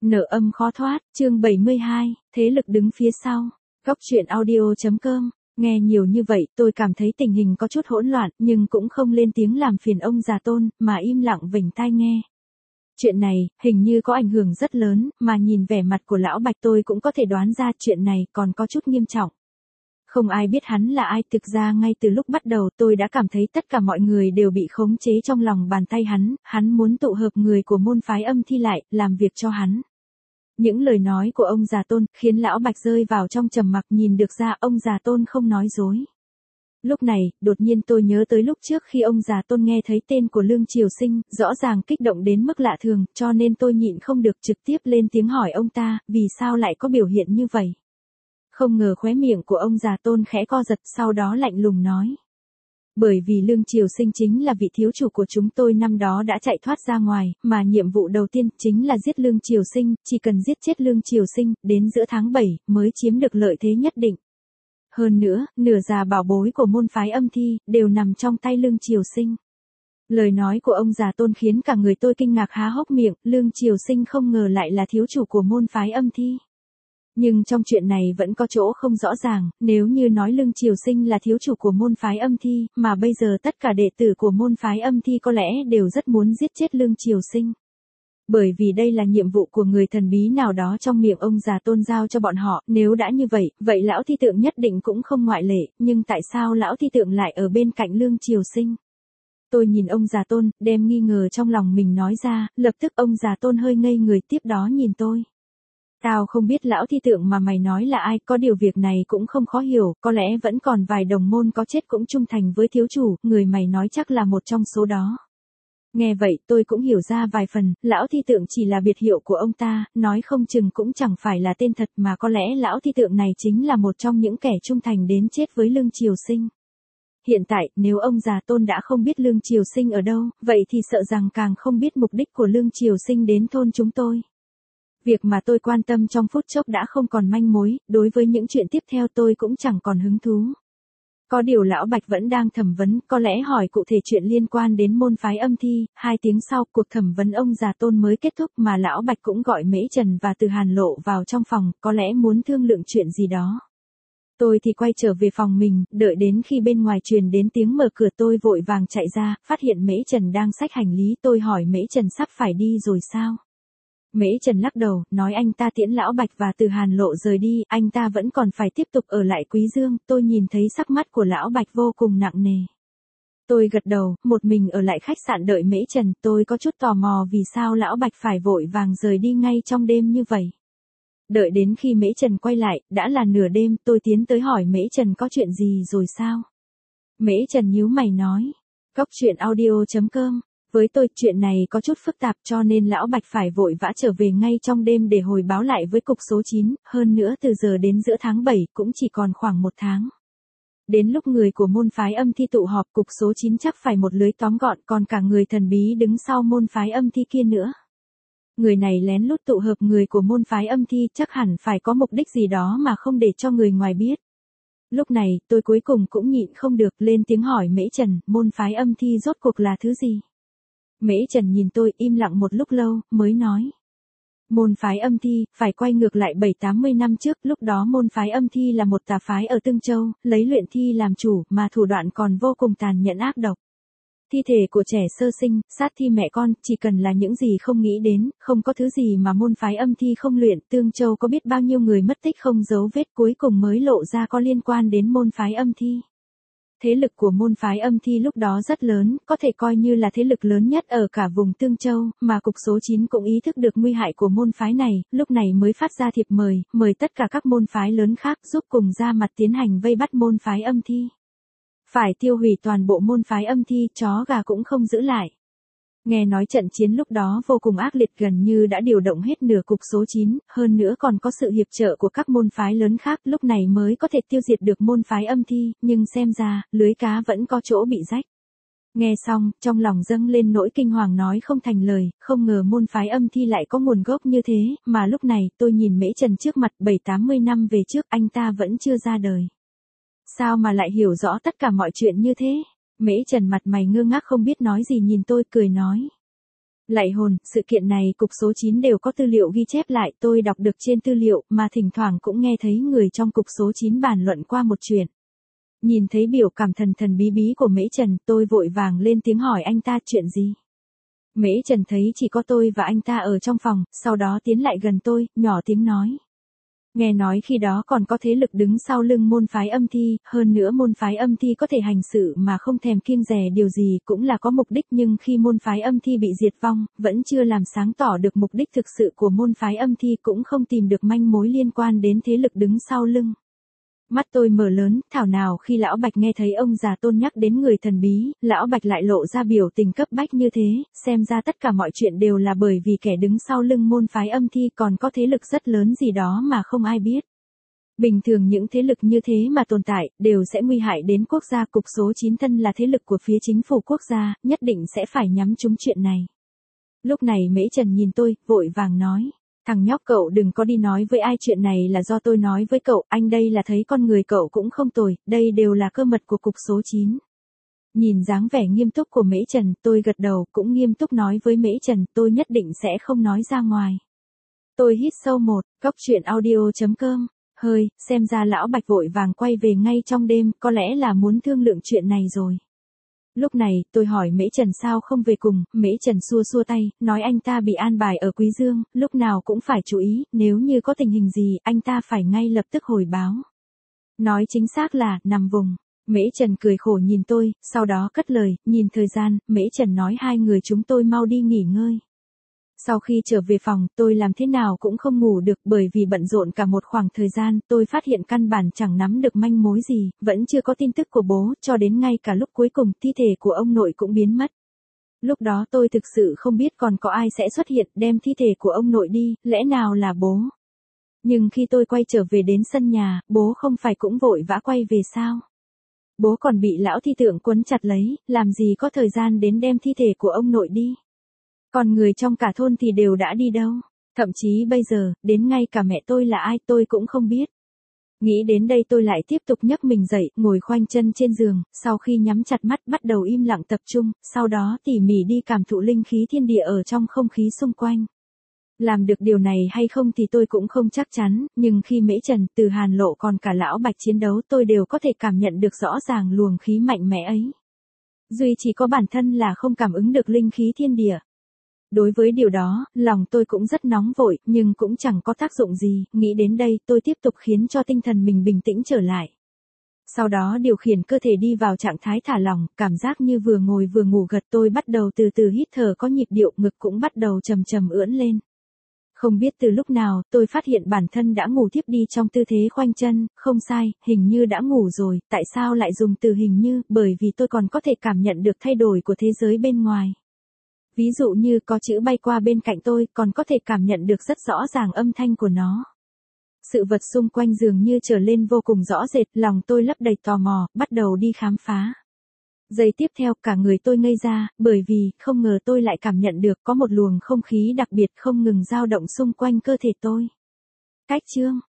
Nợ âm khó thoát, chương 72, thế lực đứng phía sau. Góc truyện audio.com. Nghe nhiều như vậy, tôi cảm thấy tình hình có chút hỗn loạn, nhưng cũng không lên tiếng làm phiền ông già Tôn, mà im lặng vểnh tai nghe. Chuyện này, hình như có ảnh hưởng rất lớn, mà nhìn vẻ mặt của lão Bạch tôi cũng có thể đoán ra chuyện này còn có chút nghiêm trọng. Không ai biết hắn là ai, thực ra ngay từ lúc bắt đầu tôi đã cảm thấy tất cả mọi người đều bị khống chế trong lòng bàn tay hắn muốn tụ hợp người của môn phái âm thi lại, làm việc cho hắn. Những lời nói của ông già Tôn khiến lão Bạch rơi vào trong trầm mặc, nhìn được ra ông già Tôn không nói dối. Lúc này, đột nhiên tôi nhớ tới lúc trước khi ông già Tôn nghe thấy tên của Lương Triều Sinh, rõ ràng kích động đến mức lạ thường, cho nên tôi nhịn không được trực tiếp lên tiếng hỏi ông ta, vì sao lại có biểu hiện như vậy. Không ngờ khóe miệng của ông già Tôn khẽ co giật, sau đó lạnh lùng nói. Bởi vì Lương Triều Sinh chính là vị thiếu chủ của chúng tôi năm đó đã chạy thoát ra ngoài, mà nhiệm vụ đầu tiên chính là giết Lương Triều Sinh, chỉ cần giết chết Lương Triều Sinh, đến giữa tháng 7 mới chiếm được lợi thế nhất định. Hơn nữa, nửa già bảo bối của môn phái âm thi, đều nằm trong tay Lương Triều Sinh. Lời nói của ông già Tôn khiến cả người tôi kinh ngạc há hốc miệng, Lương Triều Sinh không ngờ lại là thiếu chủ của môn phái âm thi. Nhưng trong chuyện này vẫn có chỗ không rõ ràng, nếu như nói Lương Triều Sinh là thiếu chủ của môn phái âm thi, mà bây giờ tất cả đệ tử của môn phái âm thi có lẽ đều rất muốn giết chết Lương Triều Sinh. Bởi vì đây là nhiệm vụ của người thần bí nào đó trong miệng ông già Tôn giao cho bọn họ, nếu đã như vậy, vậy lão thi tượng nhất định cũng không ngoại lệ, nhưng tại sao lão thi tượng lại ở bên cạnh Lương Triều Sinh? Tôi nhìn ông già Tôn, đem nghi ngờ trong lòng mình nói ra, lập tức ông già Tôn hơi ngây người, tiếp đó nhìn tôi. Tao không biết lão thi tượng mà mày nói là ai, có điều việc này cũng không khó hiểu, có lẽ vẫn còn vài đồng môn có chết cũng trung thành với thiếu chủ, người mày nói chắc là một trong số đó. Nghe vậy tôi cũng hiểu ra vài phần, lão thi tượng chỉ là biệt hiệu của ông ta, nói không chừng cũng chẳng phải là tên thật, mà có lẽ lão thi tượng này chính là một trong những kẻ trung thành đến chết với Lương Triều Sinh. Hiện tại, nếu ông già Tôn đã không biết Lương Triều Sinh ở đâu, vậy thì sợ rằng càng không biết mục đích của Lương Triều Sinh đến thôn chúng tôi. Việc mà tôi quan tâm trong phút chốc đã không còn manh mối, đối với những chuyện tiếp theo tôi cũng chẳng còn hứng thú. Có điều lão Bạch vẫn đang thẩm vấn, có lẽ hỏi cụ thể chuyện liên quan đến môn phái âm thi. 2 tiếng sau, cuộc thẩm vấn ông già Tôn mới kết thúc, mà lão Bạch cũng gọi Mễ Trần và Từ Hàn Lộ vào trong phòng, có lẽ muốn thương lượng chuyện gì đó. Tôi thì quay trở về phòng mình, đợi đến khi bên ngoài truyền đến tiếng mở cửa tôi vội vàng chạy ra, phát hiện Mễ Trần đang xách hành lý, tôi hỏi Mễ Trần sắp phải đi rồi sao? Mễ Trần lắc đầu, nói anh ta tiễn lão Bạch và Từ Hàn Lộ rời đi, anh ta vẫn còn phải tiếp tục ở lại Quý Dương. Tôi nhìn thấy sắc mắt của lão Bạch vô cùng nặng nề. Tôi gật đầu, một mình ở lại khách sạn đợi Mễ Trần, tôi có chút tò mò vì sao lão Bạch phải vội vàng rời đi ngay trong đêm như vậy. Đợi đến khi Mễ Trần quay lại, đã là nửa đêm, tôi tiến tới hỏi Mễ Trần có chuyện gì rồi sao? Mễ Trần nhíu mày nói, góc truyện audio.com. Với tôi, chuyện này có chút phức tạp cho nên lão Bạch phải vội vã trở về ngay trong đêm để hồi báo lại với cục số 9, hơn nữa từ giờ đến giữa tháng 7 cũng chỉ còn khoảng 1 tháng. Đến lúc người của môn phái âm thi tụ họp, cục số 9 chắc phải một lưới tóm gọn, còn cả người thần bí đứng sau môn phái âm thi kia nữa. Người này lén lút tụ hợp người của môn phái âm thi, chắc hẳn phải có mục đích gì đó mà không để cho người ngoài biết. Lúc này, tôi cuối cùng cũng nhịn không được, lên tiếng hỏi Mễ Trần, môn phái âm thi rốt cuộc là thứ gì? Mễ Trần nhìn tôi im lặng một lúc lâu, mới nói. Môn phái âm thi, phải quay ngược lại 7-80 năm trước, lúc đó môn phái âm thi là một tà phái ở Tương Châu, lấy luyện thi làm chủ, mà thủ đoạn còn vô cùng tàn nhẫn ác độc. Thi thể của trẻ sơ sinh, sát thi mẹ con, chỉ cần là những gì không nghĩ đến, không có thứ gì mà môn phái âm thi không luyện. Tương Châu có biết bao nhiêu người mất tích không dấu vết, cuối cùng mới lộ ra có liên quan đến môn phái âm thi. Thế lực của môn phái âm thi lúc đó rất lớn, có thể coi như là thế lực lớn nhất ở cả vùng Tương Châu, mà cục số 9 cũng ý thức được nguy hại của môn phái này, lúc này mới phát ra thiệp mời tất cả các môn phái lớn khác giúp cùng ra mặt tiến hành vây bắt môn phái âm thi. Phải tiêu hủy toàn bộ môn phái âm thi, chó gà cũng không giữ lại. Nghe nói trận chiến lúc đó vô cùng ác liệt, gần như đã điều động hết nửa cục số 9, hơn nữa còn có sự hiệp trợ của các môn phái lớn khác, lúc này mới có thể tiêu diệt được môn phái âm thi, nhưng xem ra, lưới cá vẫn có chỗ bị rách. Nghe xong, trong lòng dâng lên nỗi kinh hoàng nói không thành lời, không ngờ môn phái âm thi lại có nguồn gốc như thế, mà lúc này, tôi nhìn Mễ Trần trước mặt 7-80 năm về trước, anh ta vẫn chưa ra đời. Sao mà lại hiểu rõ tất cả mọi chuyện như thế? Mễ Trần mặt mày ngơ ngác không biết nói gì nhìn tôi, cười nói. Lạy hồn, sự kiện này cục số 9 đều có tư liệu ghi chép lại, tôi đọc được trên tư liệu, mà thỉnh thoảng cũng nghe thấy người trong cục số 9 bàn luận qua một chuyện. Nhìn thấy biểu cảm thần thần bí bí của Mễ Trần, tôi vội vàng lên tiếng hỏi anh ta chuyện gì. Mễ Trần thấy chỉ có tôi và anh ta ở trong phòng, sau đó tiến lại gần tôi, nhỏ tiếng nói. Nghe nói khi đó còn có thế lực đứng sau lưng môn phái âm thi, hơn nữa môn phái âm thi có thể hành sự mà không thèm kiêng dè điều gì cũng là có mục đích, nhưng khi môn phái âm thi bị diệt vong, vẫn chưa làm sáng tỏ được mục đích thực sự của môn phái âm thi, cũng không tìm được manh mối liên quan đến thế lực đứng sau lưng. Mắt tôi mở lớn, thảo nào khi Lão Bạch nghe thấy ông già Tôn nhắc đến người thần bí, Lão Bạch lại lộ ra biểu tình cấp bách như thế, xem ra tất cả mọi chuyện đều là bởi vì kẻ đứng sau lưng môn phái âm thi còn có thế lực rất lớn gì đó mà không ai biết. Bình thường những thế lực như thế mà tồn tại, đều sẽ nguy hại đến quốc gia. Cục số 9 thân là thế lực của phía chính phủ quốc gia, nhất định sẽ phải nhắm trúng chuyện này. Lúc này Mễ Trần nhìn tôi, vội vàng nói. Thằng nhóc cậu đừng có đi nói với ai, chuyện này là do tôi nói với cậu, anh đây là thấy con người cậu cũng không tồi, đây đều là cơ mật của cục số 9. Nhìn dáng vẻ nghiêm túc của Mễ Trần, tôi gật đầu, cũng nghiêm túc nói với Mễ Trần, tôi nhất định sẽ không nói ra ngoài. Tôi hít sâu một, coctruyện.audio.com. Hơi, xem ra Lão Bạch vội vàng quay về ngay trong đêm, có lẽ là muốn thương lượng chuyện này rồi. Lúc này, tôi hỏi Mễ Trần sao không về cùng, Mễ Trần xua xua tay, nói anh ta bị an bài ở Quý Dương, lúc nào cũng phải chú ý, nếu như có tình hình gì, anh ta phải ngay lập tức hồi báo. Nói chính xác là, nằm vùng. Mễ Trần cười khổ nhìn tôi, sau đó cất lời, nhìn thời gian, Mễ Trần nói hai người chúng tôi mau đi nghỉ ngơi. Sau khi trở về phòng, tôi làm thế nào cũng không ngủ được, bởi vì bận rộn cả một khoảng thời gian, tôi phát hiện căn bản chẳng nắm được manh mối gì, vẫn chưa có tin tức của bố, cho đến ngay cả lúc cuối cùng, thi thể của ông nội cũng biến mất. Lúc đó tôi thực sự không biết còn có ai sẽ xuất hiện, đem thi thể của ông nội đi, lẽ nào là bố. Nhưng khi tôi quay trở về đến sân nhà, bố không phải cũng vội vã quay về sao? Bố còn bị lão thi tượng quấn chặt lấy, làm gì có thời gian đến đem thi thể của ông nội đi. Còn người trong cả thôn thì đều đã đi đâu? Thậm chí bây giờ, đến ngay cả mẹ tôi là ai tôi cũng không biết. Nghĩ đến đây tôi lại tiếp tục nhấc mình dậy, ngồi khoanh chân trên giường, sau khi nhắm chặt mắt bắt đầu im lặng tập trung, sau đó tỉ mỉ đi cảm thụ linh khí thiên địa ở trong không khí xung quanh. Làm được điều này hay không thì tôi cũng không chắc chắn, nhưng khi Mễ Trần, Từ Hàn Lộ còn cả Lão Bạch chiến đấu tôi đều có thể cảm nhận được rõ ràng luồng khí mạnh mẽ ấy. Duy chỉ có bản thân là không cảm ứng được linh khí thiên địa. Đối với điều đó, lòng tôi cũng rất nóng vội, nhưng cũng chẳng có tác dụng gì, nghĩ đến đây tôi tiếp tục khiến cho tinh thần mình bình tĩnh trở lại. Sau đó điều khiển cơ thể đi vào trạng thái thả lỏng, cảm giác như vừa ngồi vừa ngủ gật, tôi bắt đầu từ từ hít thở có nhịp điệu, ngực cũng bắt đầu chầm chầm ưỡn lên. Không biết từ lúc nào, tôi phát hiện bản thân đã ngủ thiếp đi trong tư thế khoanh chân, không sai, hình như đã ngủ rồi, tại sao lại dùng từ hình như, bởi vì tôi còn có thể cảm nhận được thay đổi của thế giới bên ngoài. Ví dụ như có chữ bay qua bên cạnh tôi, còn có thể cảm nhận được rất rõ ràng âm thanh của nó. Sự vật xung quanh dường như trở lên vô cùng rõ rệt, lòng tôi lấp đầy tò mò, bắt đầu đi khám phá. Giây tiếp theo cả người tôi ngây ra, bởi vì không ngờ tôi lại cảm nhận được có một luồng không khí đặc biệt không ngừng dao động xung quanh cơ thể tôi. Cách chương